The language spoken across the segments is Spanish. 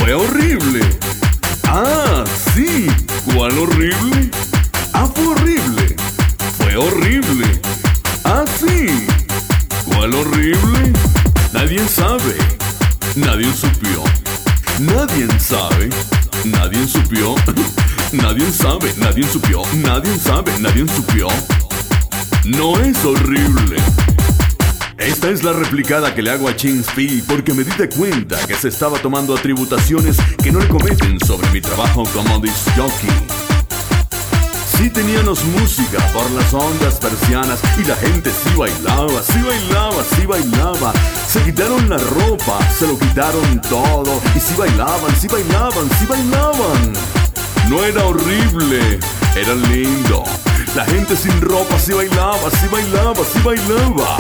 Fue horrible. Ah, sí. ¿Cuál horrible? Ah, fue horrible. Fue horrible. Ah, sí. ¿Cuál horrible? Nadie sabe. Nadie supió. Nadie sabe. Nadie supió. Nadie sabe. Nadie supió. Nadie sabe. Nadie supió. No es horrible. Esta es la replicada que le hago a Chinspi porque me di de cuenta que se estaba tomando atributaciones que no le cometen sobre mi trabajo como disc jockey. Sí teníamos música por las ondas persianas y la gente sí bailaba, sí bailaba, sí bailaba. Se quitaron la ropa, se lo quitaron todo y sí bailaban, sí bailaban, sí bailaban. No era horrible, era lindo. La gente sin ropa sí bailaba, sí bailaba, sí bailaba.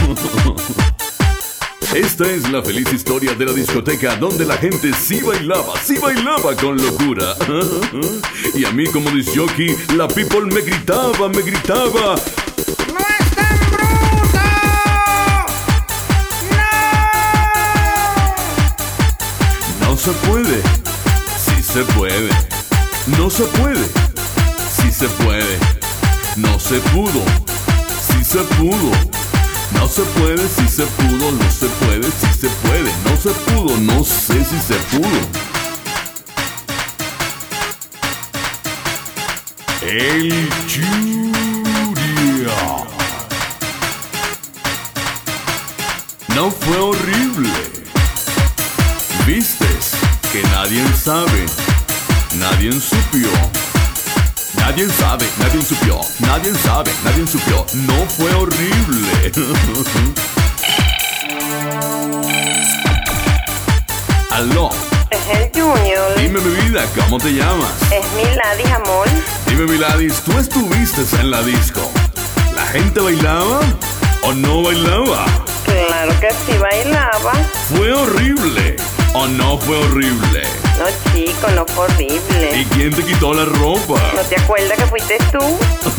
Esta es la feliz historia de la discoteca donde la gente sí bailaba con locura. Y a mí como disc jockey, la people me gritaba, me gritaba. ¡No es tan bruto! ¡No! No se puede, sí se puede. No se puede, sí se puede. No se pudo, sí se pudo. No se puede, sí se pudo. No se puede, sí se puede. No se pudo, no sé si se pudo. El Churia. No fue horrible. Vistes que nadie sabe, nadie supió. Nadie sabe, nadie supió, nadie sabe, nadie supió. No fue horrible. Aló. Es el Junior. Dime mi vida, ¿cómo te llamas? Es Miladis, amor. Dime Miladis, ¿tú estuviste en la disco? ¿La gente bailaba o no bailaba? Claro que sí bailaba. ¿Fue horrible o no fue horrible? No, chico, no fue horrible. ¿Y quién te quitó la ropa? ¿No te acuerdas que fuiste tú?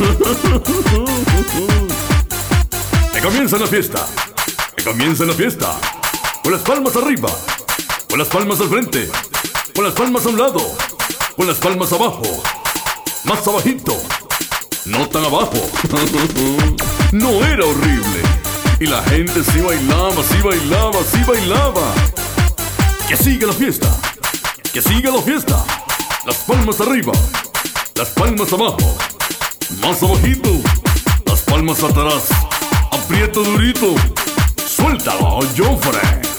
Que comienza la fiesta. Que comienza la fiesta. Con las palmas arriba. Con las palmas al frente. Con las palmas a un lado. Con las palmas abajo. Más abajito. No tan abajo. No era horrible. Y la gente sí bailaba, sí bailaba, sí bailaba. Que siga la fiesta. Que siga la fiesta. Las palmas arriba. Las palmas abajo. Más abajito. Las palmas atrás. Aprieto durito. Suéltalo, Joffre.